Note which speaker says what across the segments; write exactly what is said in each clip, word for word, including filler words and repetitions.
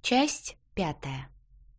Speaker 1: Часть пятая.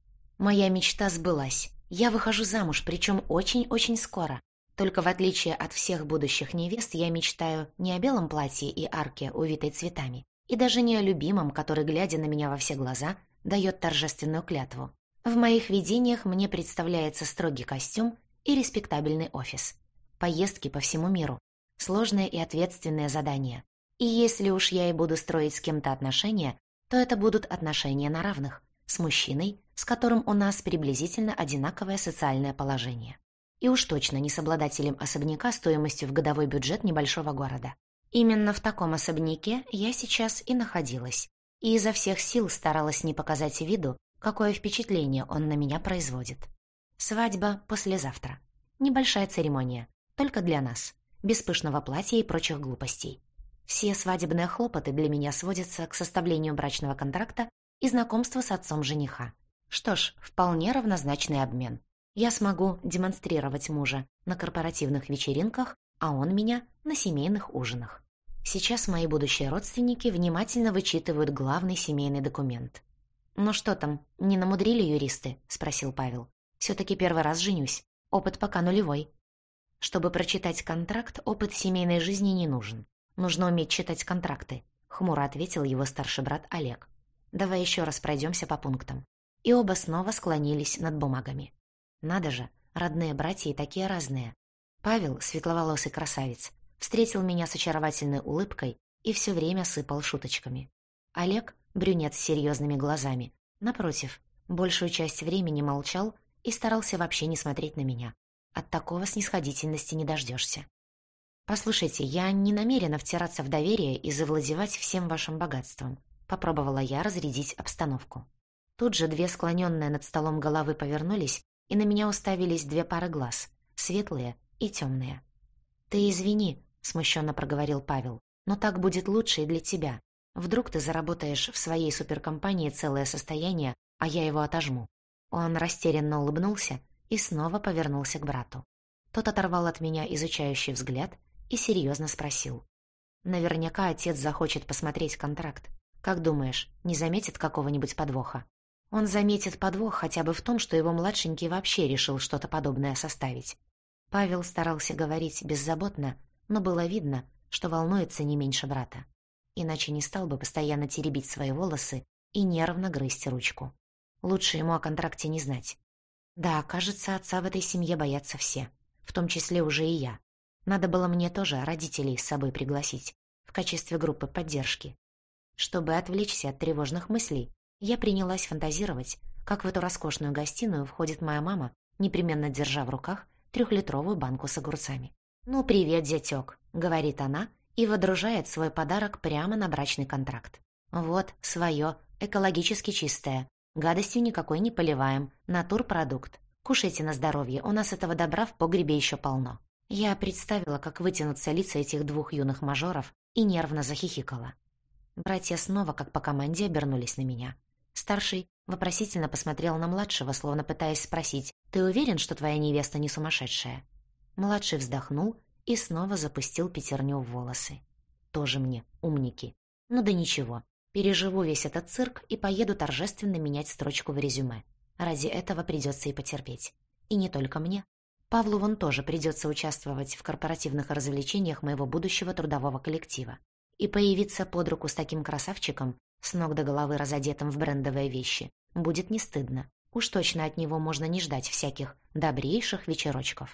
Speaker 1: Моя мечта сбылась. Я выхожу замуж, причем очень-очень скоро. Только в отличие от всех будущих невест, я мечтаю не о белом платье и арке, увитой цветами, и даже не о любимом, который, глядя на меня во все глаза, дает торжественную клятву. В моих видениях мне представляется строгий костюм и респектабельный офис. Поездки по всему миру. Сложное и ответственное задание. И если уж я и буду строить с кем-то отношения, то это будут отношения на равных, с мужчиной, с которым у нас приблизительно одинаковое социальное положение. И уж точно не с обладателем особняка стоимостью в годовой бюджет небольшого города. Именно в таком особняке я сейчас и находилась, и изо всех сил старалась не показать виду, какое впечатление он на меня производит. Свадьба послезавтра. Небольшая церемония, только для нас, без пышного платья и прочих глупостей. Все свадебные хлопоты для меня сводятся к составлению брачного контракта и знакомству с отцом жениха. Что ж, вполне равнозначный обмен. Я смогу демонстрировать мужа на корпоративных вечеринках, а он меня на семейных ужинах. Сейчас мои будущие родственники внимательно вычитывают главный семейный документ. «Ну что там, не намудрили юристы?» — спросил Павел. «Все-таки первый раз женюсь. Опыт пока нулевой». Чтобы прочитать контракт, опыт семейной жизни не нужен. Нужно уметь читать контракты, — хмуро ответил его старший брат Олег. Давай еще раз пройдемся по пунктам. И оба снова склонились над бумагами. Надо же, родные братья и такие разные. Павел, светловолосый красавец, встретил меня с очаровательной улыбкой и все время сыпал шуточками. Олег, брюнет с серьезными глазами, напротив, большую часть времени молчал и старался вообще не смотреть на меня. От такого снисходительности не дождешься. «Послушайте, я не намерена втираться в доверие и завладевать всем вашим богатством», — попробовала я разрядить обстановку. Тут же две склоненные над столом головы повернулись, и на меня уставились две пары глаз, светлые и темные. «Ты извини», — смущенно проговорил Павел, «но так будет лучше и для тебя. Вдруг ты заработаешь в своей суперкомпании целое состояние, а я его отожму». Он растерянно улыбнулся и снова повернулся к брату. Тот оторвал от меня изучающий взгляд и серьезно спросил. «Наверняка отец захочет посмотреть контракт. Как думаешь, не заметит какого-нибудь подвоха?» Он заметит подвох хотя бы в том, что его младшенький вообще решил что-то подобное составить. Павел старался говорить беззаботно, но было видно, что волнуется не меньше брата. Иначе не стал бы постоянно теребить свои волосы и нервно грызть ручку. Лучше ему о контракте не знать. Да, кажется, отца в этой семье боятся все, в том числе уже и я. Надо было мне тоже родителей с собой пригласить, в качестве группы поддержки. Чтобы отвлечься от тревожных мыслей, я принялась фантазировать, как в эту роскошную гостиную входит моя мама, непременно держа в руках трехлитровую банку с огурцами. «Ну, привет, зятёк», — говорит она и водружает свой подарок прямо на брачный контракт. «Вот, своё, экологически чистое, гадостью никакой не поливаем, натурпродукт. Кушайте на здоровье, у нас этого добра в погребе еще полно». Я представила, как вытянутся лица этих двух юных мажоров, и нервно захихикала. Братья снова, как по команде, обернулись на меня. Старший вопросительно посмотрел на младшего, словно пытаясь спросить: «Ты уверен, что твоя невеста не сумасшедшая?» Младший вздохнул и снова запустил пятерню в волосы. Тоже мне умники. Ну да ничего, переживу весь этот цирк и поеду торжественно менять строчку в резюме. Ради этого придется и потерпеть. И не только мне. Павлу вон тоже придется участвовать в корпоративных развлечениях моего будущего трудового коллектива. И появиться под руку с таким красавчиком, с ног до головы разодетым в брендовые вещи, будет не стыдно. Уж точно от него можно не ждать всяких добрейших вечерочков.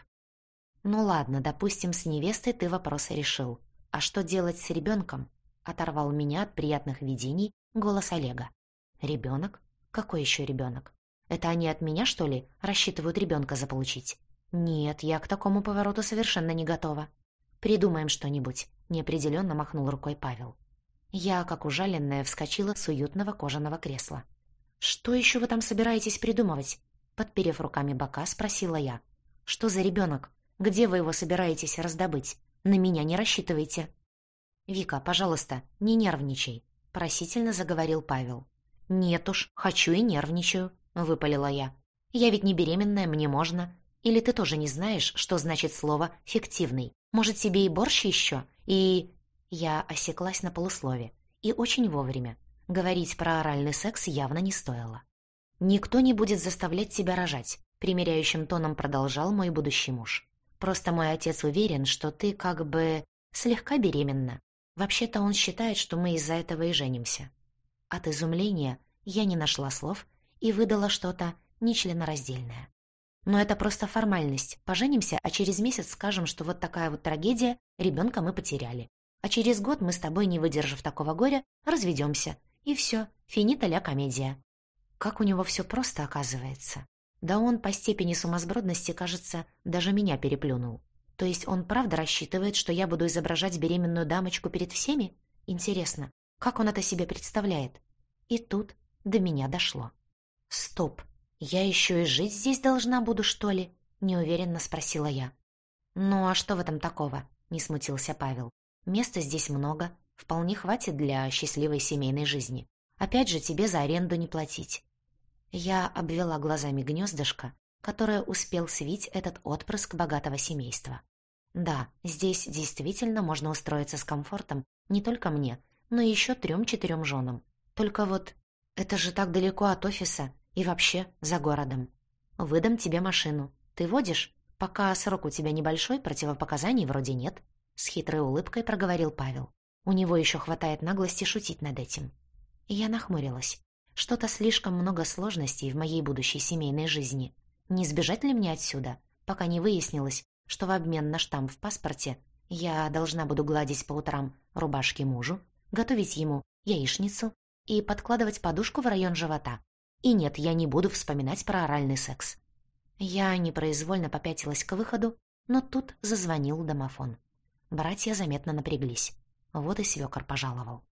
Speaker 1: Ну ладно, допустим, с невестой ты вопрос решил. А что делать с ребенком? Оторвал меня от приятных видений голос Олега. Ребенок? Какой еще ребенок? Это они от меня, что ли, рассчитывают ребенка заполучить? Нет, я к такому повороту совершенно не готова. Придумаем что-нибудь, неопределенно махнул рукой Павел. Я, как ужаленная, вскочила с уютного кожаного кресла. «Что еще вы там собираетесь придумывать?» Подперев руками бока, спросила я. «Что за ребенок? Где вы его собираетесь раздобыть? На меня не рассчитывайте». «Вика, пожалуйста, не нервничай», — просительно заговорил Павел. «Нет уж, хочу и нервничаю», — выпалила я. «Я ведь не беременная, мне можно. Или ты тоже не знаешь, что значит слово «фиктивный»? Может, тебе и борщ еще? И...» Я осеклась на полуслове. И очень вовремя. Говорить про оральный секс явно не стоило. «Никто не будет заставлять тебя рожать», — примиряющим тоном продолжал мой будущий муж. «Просто мой отец уверен, что ты как бы слегка беременна. Вообще-то он считает, что мы из-за этого и женимся». От изумления я не нашла слов и выдала что-то нечленораздельное. «Но это просто формальность. Поженимся, а через месяц скажем, что вот такая вот трагедия, ребенка мы потеряли. А через год мы с тобой, не выдержав такого горя, разведемся. И все, финита ля комедия». Как у него все просто оказывается. Да он по степени сумасбродности, кажется, даже меня переплюнул. То есть он правда рассчитывает, что я буду изображать беременную дамочку перед всеми? Интересно, как он это себе представляет? И тут до меня дошло. «Стоп, я еще и жить здесь должна буду, что ли?» — неуверенно спросила я. «Ну а что в этом такого?» — не смутился Павел. «Места здесь много, вполне хватит для счастливой семейной жизни. Опять же, тебе за аренду не платить». Я обвела глазами гнездышко, которое успел свить этот отпрыск богатого семейства. Да, здесь действительно можно устроиться с комфортом не только мне, но и еще трем-четырем женам. Только вот это же так далеко от офиса и вообще за городом. Выдам тебе машину. Ты водишь? Пока срок у тебя небольшой, противопоказаний вроде нет. С хитрой улыбкой проговорил Павел. У него еще хватает наглости шутить над этим. Я нахмурилась. Что-то слишком много сложностей в моей будущей семейной жизни. Не сбежать ли мне отсюда, пока не выяснилось, что в обмен на штамп в паспорте я должна буду гладить по утрам рубашки мужу, готовить ему яичницу и подкладывать подушку в район живота. И нет, я не буду вспоминать про оральный секс. Я непроизвольно попятилась к выходу, но тут зазвонил домофон. Братья заметно напряглись. Вот и свекор пожаловал.